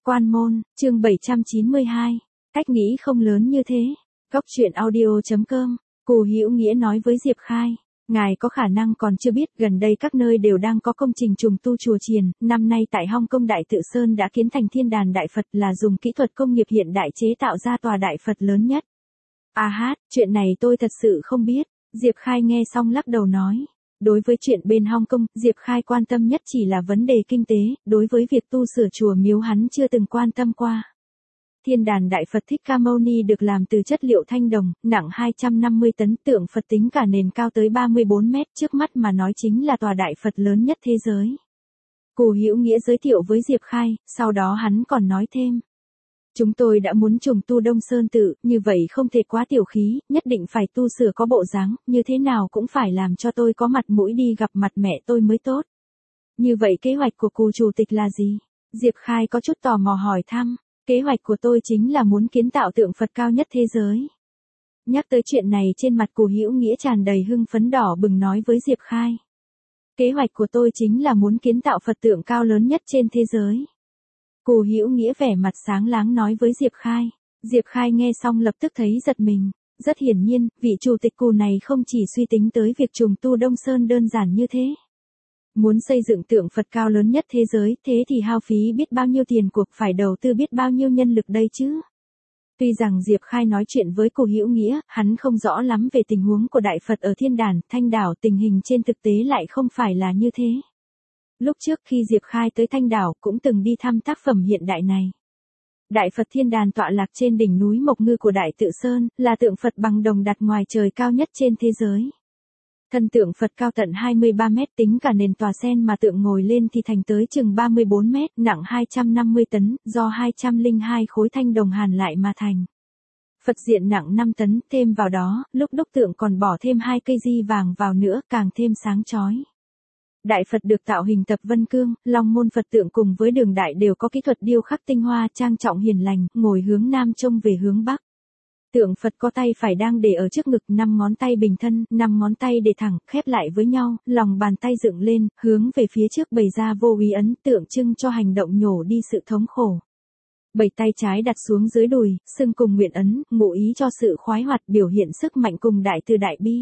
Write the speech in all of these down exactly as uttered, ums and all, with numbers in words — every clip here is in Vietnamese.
Quan môn, chương bảy trăm chín mươi hai. Cách nghĩ không lớn như thế. Góc truyện audio.com. Cù Hữu Nghĩa nói với Diệp Khai. Ngài có khả năng còn chưa biết, gần đây các nơi đều đang có công trình trùng tu chùa chiền, năm nay tại Hong Kong Đại Tự Sơn đã kiến thành thiên đàn Đại Phật, là dùng kỹ thuật công nghiệp hiện đại chế tạo ra tòa Đại Phật lớn nhất. À hát, chuyện này tôi thật sự không biết. Diệp Khai nghe xong lắc đầu nói. Đối với chuyện bên Hong Kong, Diệp Khai quan tâm nhất chỉ là vấn đề kinh tế, đối với việc tu sửa chùa miếu hắn chưa từng quan tâm qua. Thiên đàn Đại Phật Thích Ca Mâu Ni được làm từ chất liệu thanh đồng, nặng hai trăm năm mươi tấn, tượng Phật tính cả nền cao tới ba mươi bốn mét, trước mắt mà nói chính là tòa Đại Phật lớn nhất thế giới. Cù Hữu Nghĩa giới thiệu với Diệp Khai, sau đó hắn còn nói thêm. Chúng tôi đã muốn trùng tu Đông Sơn Tự, như vậy không thể quá tiểu khí, nhất định phải tu sửa có bộ dáng, như thế nào cũng phải làm cho tôi có mặt mũi đi gặp mặt mẹ tôi mới tốt. Như vậy kế hoạch của Cù Chủ tịch là gì? Diệp Khai có chút tò mò hỏi thăm. Kế hoạch của tôi chính là muốn kiến tạo tượng Phật cao nhất thế giới. Nhắc tới chuyện này trên mặt Cù Hữu Nghĩa tràn đầy hưng phấn đỏ bừng nói với Diệp Khai. Kế hoạch của tôi chính là muốn kiến tạo Phật tượng cao lớn nhất trên thế giới. Cù Hữu Nghĩa vẻ mặt sáng láng nói với Diệp Khai. Diệp Khai nghe xong lập tức thấy giật mình. Rất hiển nhiên, vị chủ tịch Cù này không chỉ suy tính tới việc trùng tu Đông Sơn đơn giản như thế. Muốn xây dựng tượng Phật cao lớn nhất thế giới, thế thì hao phí biết bao nhiêu tiền cuộc, phải đầu tư biết bao nhiêu nhân lực đây chứ. Tuy rằng Diệp Khai nói chuyện với Cù Hữu Nghĩa, hắn không rõ lắm về tình huống của Đại Phật ở Thiên Đàn, Thanh Đảo, tình hình trên thực tế lại không phải là như thế. Lúc trước khi Diệp Khai tới Thanh Đảo cũng từng đi thăm tác phẩm hiện đại này. Đại Phật Thiên Đàn tọa lạc trên đỉnh núi Mộc Ngư của Đại Tự Sơn, là tượng Phật bằng đồng đặt ngoài trời cao nhất trên thế giới. Thân tượng Phật cao tận hai mươi ba mét, tính cả nền tòa sen mà tượng ngồi lên thì thành tới chừng ba mươi bốn mét, nặng hai trăm năm mươi tấn, do hai trăm lẻ hai khối thanh đồng hàn lại mà thành. Phật diện nặng năm tấn, thêm vào đó, lúc đúc tượng còn bỏ thêm hai cây di vàng vào nữa, càng thêm sáng chói. Đại Phật được tạo hình tập vân cương, long môn Phật tượng cùng với đường đại đều có kỹ thuật điêu khắc tinh hoa, trang trọng hiền lành, ngồi hướng nam trông về hướng bắc. Tượng Phật có tay phải đang để ở trước ngực, năm ngón tay bình thân, năm ngón tay để thẳng, khép lại với nhau, lòng bàn tay dựng lên, hướng về phía trước bày ra vô úy ấn, tượng trưng cho hành động nhổ đi sự thống khổ. Bảy tay trái đặt xuống dưới đùi, xưng cùng nguyện ấn, ngụ ý cho sự khoái hoạt, biểu hiện sức mạnh cùng đại từ đại bi.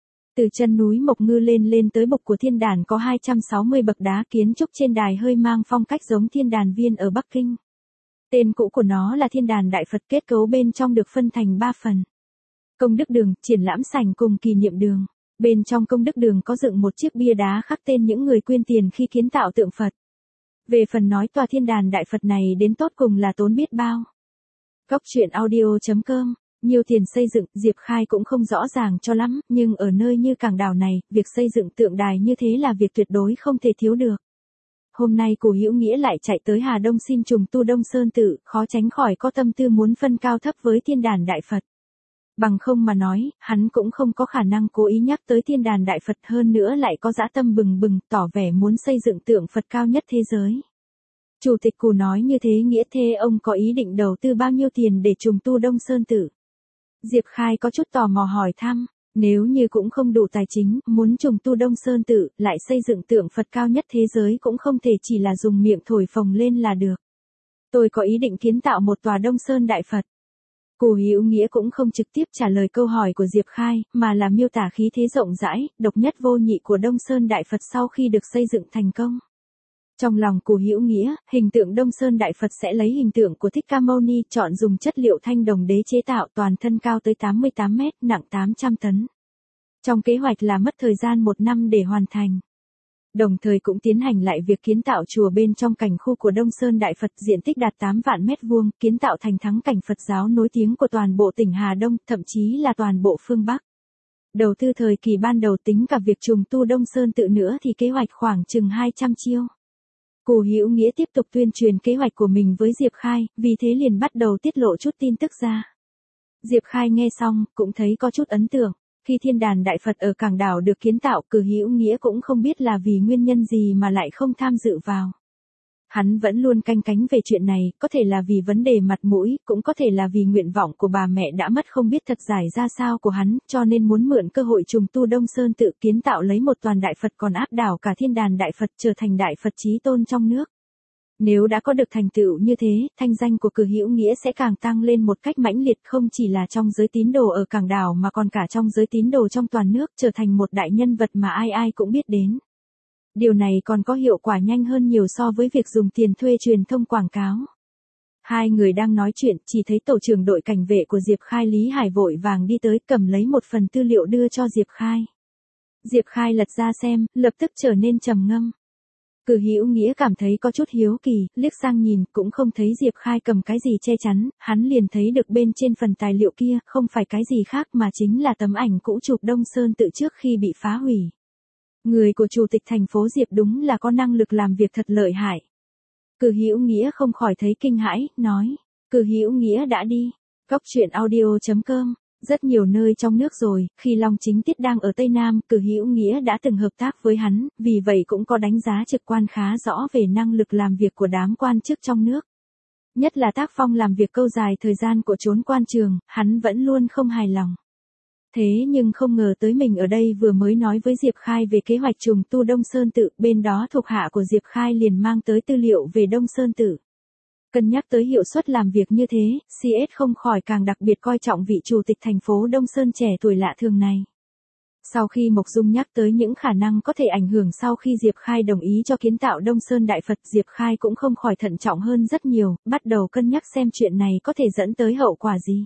Từ chân núi Mộc Ngư lên lên tới bục của thiên đàn có hai trăm sáu mươi bậc đá, kiến trúc trên đài hơi mang phong cách giống thiên đàn viên ở Bắc Kinh. Tên cũ của nó là Thiên đàn Đại Phật, kết cấu bên trong được phân thành ba phần. Công đức đường, triển lãm sảnh cùng kỷ niệm đường. Bên trong công đức đường có dựng một chiếc bia đá khắc tên những người quyên tiền khi kiến tạo tượng Phật. Về phần nói tòa Thiên đàn Đại Phật này đến tốt cùng là tốn biết bao. Góc truyện audio.com. Nhiều tiền xây dựng, Diệp Khai cũng không rõ ràng cho lắm, nhưng ở nơi như Cảng Đảo này, việc xây dựng tượng đài như thế là việc tuyệt đối không thể thiếu được. Hôm nay Cù Hữu Nghĩa lại chạy tới Hà Đông xin trùng tu Đông Sơn Tự, khó tránh khỏi có tâm tư muốn phân cao thấp với Thiên đàn Đại Phật. Bằng không mà nói, hắn cũng không có khả năng cố ý nhắc tới Thiên đàn Đại Phật, hơn nữa lại có dã tâm bừng bừng, tỏ vẻ muốn xây dựng tượng Phật cao nhất thế giới. Chủ tịch Cù nói như thế nghĩa thế ông có ý định đầu tư bao nhiêu tiền để trùng tu Đông Sơn Tự? Diệp Khai có chút tò mò hỏi thăm. Nếu như cũng không đủ tài chính, muốn trùng tu Đông Sơn Tự, lại xây dựng tượng Phật cao nhất thế giới cũng không thể chỉ là dùng miệng thổi phồng lên là được. Tôi có ý định kiến tạo một tòa Đông Sơn Đại Phật. Cù Hữu Nghĩa cũng không trực tiếp trả lời câu hỏi của Diệp Khai, mà là miêu tả khí thế rộng rãi, độc nhất vô nhị của Đông Sơn Đại Phật sau khi được xây dựng thành công. Trong lòng Cù Hữu Nghĩa, hình tượng Đông Sơn Đại Phật sẽ lấy hình tượng của Thích Ca Mâu Ni, chọn dùng chất liệu thanh đồng đế chế tạo, toàn thân cao tới tám mươi tám mét, nặng tám trăm tấn. Trong kế hoạch là mất thời gian một năm để hoàn thành. Đồng thời cũng tiến hành lại việc kiến tạo chùa bên trong cảnh khu của Đông Sơn Đại Phật, diện tích đạt tám vạn mét vuông, kiến tạo thành thắng cảnh Phật giáo nổi tiếng của toàn bộ tỉnh Hà Đông, thậm chí là toàn bộ phương Bắc. Đầu tư thời kỳ ban đầu tính cả việc trùng tu Đông Sơn Tự nữa thì kế hoạch khoảng chừng hai trăm chiêu. Cù Hữu Nghĩa tiếp tục tuyên truyền kế hoạch của mình với Diệp Khai, vì thế liền bắt đầu tiết lộ chút tin tức ra. Diệp Khai nghe xong, cũng thấy có chút ấn tượng. Khi Thiên đàn Đại Phật ở Cảng Đảo được kiến tạo, Cù Hữu Nghĩa cũng không biết là vì nguyên nhân gì mà lại không tham dự vào. Hắn vẫn luôn canh cánh về chuyện này, có thể là vì vấn đề mặt mũi, cũng có thể là vì nguyện vọng của bà mẹ đã mất không biết thật giải ra sao của hắn, cho nên muốn mượn cơ hội trùng tu Đông Sơn Tự, kiến tạo lấy một toàn Đại Phật còn áp đảo cả Thiên đàn Đại Phật, trở thành Đại Phật chí tôn trong nước. Nếu đã có được thành tựu như thế, thanh danh của Cử Hữu Nghĩa sẽ càng tăng lên một cách mãnh liệt, không chỉ là trong giới tín đồ ở Cảng Đảo mà còn cả trong giới tín đồ trong toàn nước, trở thành một đại nhân vật mà ai ai cũng biết đến. Điều này còn có hiệu quả nhanh hơn nhiều so với việc dùng tiền thuê truyền thông quảng cáo. Hai người đang nói chuyện, chỉ thấy tổ trưởng đội cảnh vệ của Diệp Khai Lý Hải vội vàng đi tới, cầm lấy một phần tư liệu đưa cho Diệp Khai. Diệp Khai lật ra xem, lập tức trở nên trầm ngâm. Cử Hữu Nghĩa cảm thấy có chút hiếu kỳ, liếc sang nhìn, cũng không thấy Diệp Khai cầm cái gì che chắn, hắn liền thấy được bên trên phần tài liệu kia, không phải cái gì khác mà chính là tấm ảnh cũ chụp Đông Sơn Tự trước khi bị phá hủy. Người của chủ tịch thành phố Diệp đúng là có năng lực làm việc thật lợi hại. Cử Hữu Nghĩa không khỏi thấy kinh hãi, nói, Cử Hữu Nghĩa đã đi. Góc truyện audio chấm com. Rất nhiều nơi trong nước rồi, khi Long Chính Tiết đang ở Tây Nam, Cử Hữu Nghĩa đã từng hợp tác với hắn, vì vậy cũng có đánh giá trực quan khá rõ về năng lực làm việc của đám quan chức trong nước. Nhất là tác phong làm việc câu dài thời gian của chốn quan trường, hắn vẫn luôn không hài lòng. Thế nhưng không ngờ tới mình ở đây vừa mới nói với Diệp Khai về kế hoạch trùng tu Đông Sơn Tự, bên đó thuộc hạ của Diệp Khai liền mang tới tư liệu về Đông Sơn Tự. Cân nhắc tới hiệu suất làm việc như thế, xê ét không khỏi càng đặc biệt coi trọng vị chủ tịch thành phố Đông Sơn trẻ tuổi lạ thường này. Sau khi Mộc Dung nhắc tới những khả năng có thể ảnh hưởng sau khi Diệp Khai đồng ý cho kiến tạo Đông Sơn Đại Phật, Diệp Khai cũng không khỏi thận trọng hơn rất nhiều, bắt đầu cân nhắc xem chuyện này có thể dẫn tới hậu quả gì.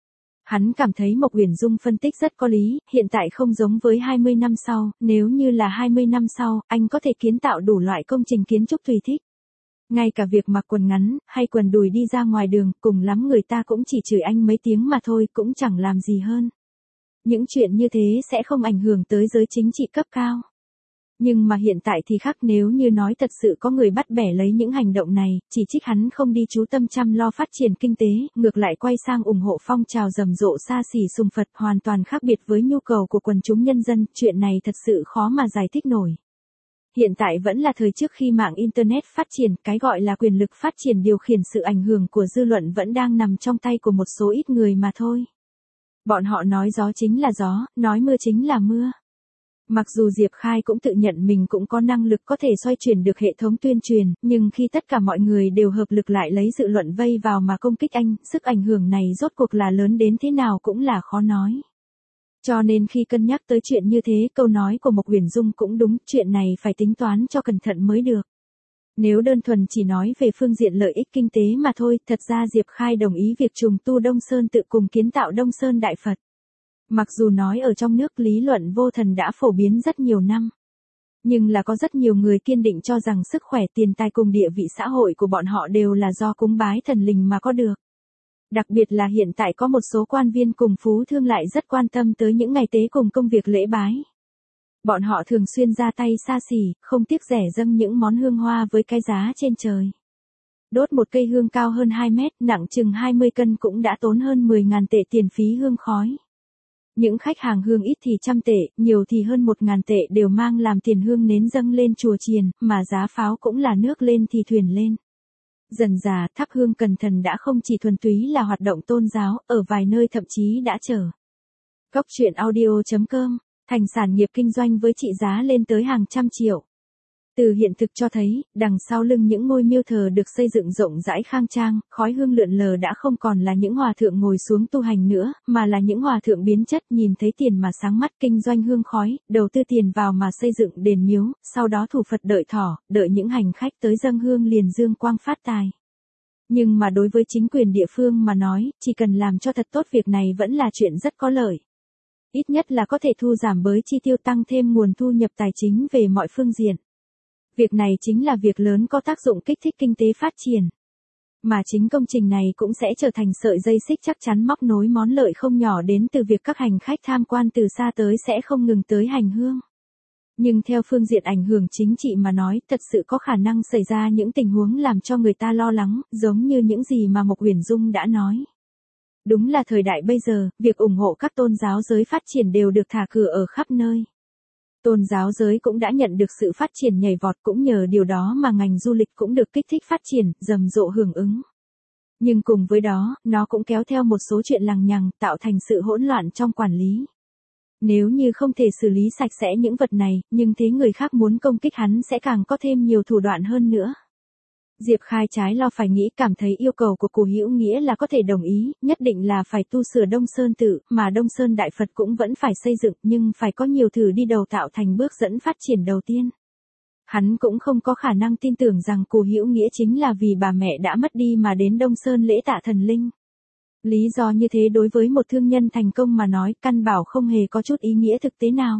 Hắn cảm thấy Mộc Uyển Dung phân tích rất có lý, hiện tại không giống với hai mươi năm sau, nếu như là hai mươi năm sau, anh có thể kiến tạo đủ loại công trình kiến trúc tùy thích. Ngay cả việc mặc quần ngắn, hay quần đùi đi ra ngoài đường, cùng lắm người ta cũng chỉ chửi anh mấy tiếng mà thôi, cũng chẳng làm gì hơn. Những chuyện như thế sẽ không ảnh hưởng tới giới chính trị cấp cao. Nhưng mà hiện tại thì khác, nếu như nói thật sự có người bắt bẻ lấy những hành động này, chỉ trích hắn không đi chú tâm chăm lo phát triển kinh tế, ngược lại quay sang ủng hộ phong trào rầm rộ xa xỉ sùng Phật, hoàn toàn khác biệt với nhu cầu của quần chúng nhân dân, chuyện này thật sự khó mà giải thích nổi. Hiện tại vẫn là thời trước khi mạng Internet phát triển, cái gọi là quyền lực phát triển điều khiển sự ảnh hưởng của dư luận vẫn đang nằm trong tay của một số ít người mà thôi. Bọn họ nói gió chính là gió, nói mưa chính là mưa. Mặc dù Diệp Khai cũng tự nhận mình cũng có năng lực có thể xoay chuyển được hệ thống tuyên truyền, nhưng khi tất cả mọi người đều hợp lực lại lấy dự luận vây vào mà công kích anh, sức ảnh hưởng này rốt cuộc là lớn đến thế nào cũng là khó nói. Cho nên khi cân nhắc tới chuyện như thế, câu nói của Mộc Uyển Dung cũng đúng, chuyện này phải tính toán cho cẩn thận mới được. Nếu đơn thuần chỉ nói về phương diện lợi ích kinh tế mà thôi, thật ra Diệp Khai đồng ý việc trùng tu Đông Sơn Tự cùng kiến tạo Đông Sơn Đại Phật. Mặc dù nói ở trong nước lý luận vô thần đã phổ biến rất nhiều năm, nhưng là có rất nhiều người kiên định cho rằng sức khỏe, tiền tài cùng địa vị xã hội của bọn họ đều là do cúng bái thần linh mà có được. Đặc biệt là hiện tại có một số quan viên cùng phú thương lại rất quan tâm tới những ngày tế cùng công việc lễ bái. Bọn họ thường xuyên ra tay xa xỉ, không tiếc rẻ dâng những món hương hoa với cái giá trên trời. Đốt một cây hương cao hơn hai mét, nặng chừng hai mươi cân cũng đã tốn hơn mười nghìn tệ tiền phí hương khói. Những khách hàng hương ít thì trăm tệ, nhiều thì hơn một nghìn tệ đều mang làm tiền hương nến dâng lên chùa chiền, mà giá pháo cũng là nước lên thì thuyền lên. Dần dà, thắp hương cần thần đã không chỉ thuần túy là hoạt động tôn giáo, ở vài nơi thậm chí đã trở. Góc truyện audio chấm com, thành sản nghiệp kinh doanh với trị giá lên tới hàng trăm triệu. Từ hiện thực cho thấy, đằng sau lưng những ngôi miếu thờ được xây dựng rộng rãi khang trang, khói hương lượn lờ đã không còn là những hòa thượng ngồi xuống tu hành nữa, mà là những hòa thượng biến chất, nhìn thấy tiền mà sáng mắt, kinh doanh hương khói, đầu tư tiền vào mà xây dựng đền miếu, sau đó thủ Phật đợi thỏ, đợi những hành khách tới dâng hương liền dương quang phát tài. Nhưng mà đối với chính quyền địa phương mà nói, chỉ cần làm cho thật tốt việc này vẫn là chuyện rất có lợi. Ít nhất là có thể thu giảm bớt chi tiêu, tăng thêm nguồn thu nhập tài chính về mọi phương diện. Việc này chính là việc lớn có tác dụng kích thích kinh tế phát triển. Mà chính công trình này cũng sẽ trở thành sợi dây xích chắc chắn móc nối món lợi không nhỏ đến từ việc các hành khách tham quan từ xa tới sẽ không ngừng tới hành hương. Nhưng theo phương diện ảnh hưởng chính trị mà nói, thật sự có khả năng xảy ra những tình huống làm cho người ta lo lắng, giống như những gì mà Mộc Uyển Dung đã nói. Đúng là thời đại bây giờ, việc ủng hộ các tôn giáo giới phát triển đều được thả cửa ở khắp nơi. Tôn giáo giới cũng đã nhận được sự phát triển nhảy vọt, cũng nhờ điều đó mà ngành du lịch cũng được kích thích phát triển, rầm rộ hưởng ứng. Nhưng cùng với đó, nó cũng kéo theo một số chuyện lằng nhằng, tạo thành sự hỗn loạn trong quản lý. Nếu như không thể xử lý sạch sẽ những vật này, nhưng thế người khác muốn công kích hắn sẽ càng có thêm nhiều thủ đoạn hơn nữa. Diệp Khai trái lo phải nghĩ, cảm thấy yêu cầu của Cù Hữu Nghĩa là có thể đồng ý, nhất định là phải tu sửa Đông Sơn tự, mà Đông Sơn Đại Phật cũng vẫn phải xây dựng, nhưng phải có nhiều thử đi đầu tạo thành bước dẫn phát triển đầu tiên. Hắn cũng không có khả năng tin tưởng rằng Cù Hữu Nghĩa chính là vì bà mẹ đã mất đi mà đến Đông Sơn lễ tạ thần linh. Lý do như thế đối với một thương nhân thành công mà nói, căn bảo không hề có chút ý nghĩa thực tế nào.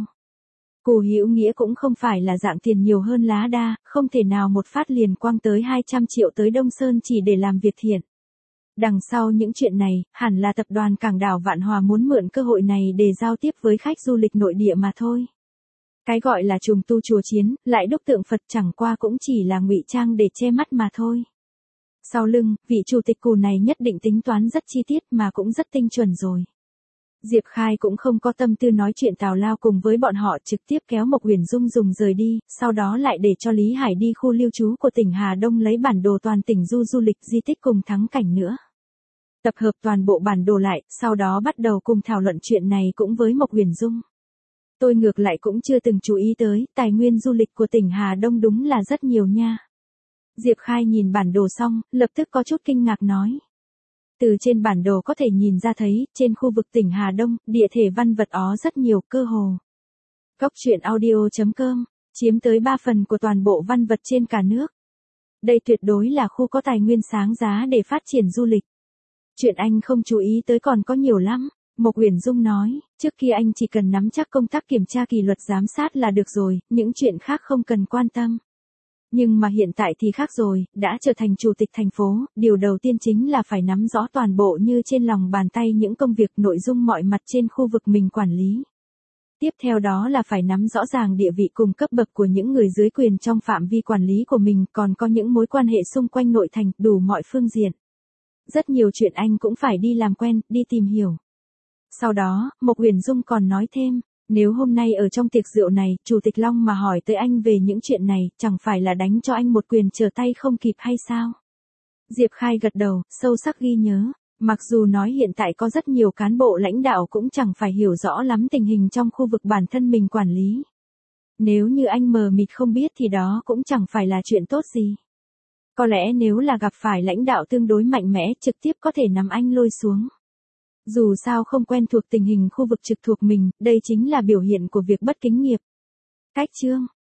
Cù Hữu Nghĩa cũng không phải là dạng tiền nhiều hơn lá đa, không thể nào một phát liền quăng tới hai trăm triệu tới Đông Sơn chỉ để làm việc thiện. Đằng sau những chuyện này, hẳn là tập đoàn Cảng đảo Vạn Hòa muốn mượn cơ hội này để giao tiếp với khách du lịch nội địa mà thôi. Cái gọi là trùng tu chùa chiến, lại đúc tượng Phật chẳng qua cũng chỉ là ngụy trang để che mắt mà thôi. Sau lưng, vị chủ tịch Cù này nhất định tính toán rất chi tiết mà cũng rất tinh chuẩn rồi. Diệp Khai cũng không có tâm tư nói chuyện tào lao cùng với bọn họ, trực tiếp kéo Mộc Uyển Dung dùng rời đi, sau đó lại để cho Lý Hải đi khu lưu trú của tỉnh Hà Đông lấy bản đồ toàn tỉnh du du lịch di tích cùng thắng cảnh nữa. Tập hợp toàn bộ bản đồ lại, sau đó bắt đầu cùng thảo luận chuyện này cũng với Mộc Uyển Dung. Tôi ngược lại cũng chưa từng chú ý tới, tài nguyên du lịch của tỉnh Hà Đông đúng là rất nhiều nha. Diệp Khai nhìn bản đồ xong, lập tức có chút kinh ngạc nói. Từ trên bản đồ có thể nhìn ra thấy, trên khu vực tỉnh Hà Đông, địa thể văn vật ó rất nhiều, cơ hồ. Góc truyện audio chấm com, chiếm tới ba phần của toàn bộ văn vật trên cả nước. Đây tuyệt đối là khu có tài nguyên sáng giá để phát triển du lịch. Chuyện anh không chú ý tới còn có nhiều lắm. Mộc Uyển Dung nói, trước kia anh chỉ cần nắm chắc công tác kiểm tra kỷ luật giám sát là được rồi, những chuyện khác không cần quan tâm. Nhưng mà hiện tại thì khác rồi, đã trở thành chủ tịch thành phố, điều đầu tiên chính là phải nắm rõ toàn bộ như trên lòng bàn tay những công việc nội dung mọi mặt trên khu vực mình quản lý. Tiếp theo đó là phải nắm rõ ràng địa vị cùng cấp bậc của những người dưới quyền trong phạm vi quản lý của mình, còn có những mối quan hệ xung quanh nội thành, đủ mọi phương diện. Rất nhiều chuyện anh cũng phải đi làm quen, đi tìm hiểu. Sau đó, Mộc Uyển Dung còn nói thêm, nếu hôm nay ở trong tiệc rượu này, Chủ tịch Long mà hỏi tới anh về những chuyện này, chẳng phải là đánh cho anh một quyền trở tay không kịp hay sao? Diệp Khai gật đầu, sâu sắc ghi nhớ, mặc dù nói hiện tại có rất nhiều cán bộ lãnh đạo cũng chẳng phải hiểu rõ lắm tình hình trong khu vực bản thân mình quản lý. Nếu như anh mờ mịt không biết thì đó cũng chẳng phải là chuyện tốt gì. Có lẽ nếu là gặp phải lãnh đạo tương đối mạnh mẽ, trực tiếp có thể nắm anh lôi xuống. Dù sao không quen thuộc tình hình khu vực trực thuộc mình, đây chính là biểu hiện của việc bất kính nghiệp. Cách chương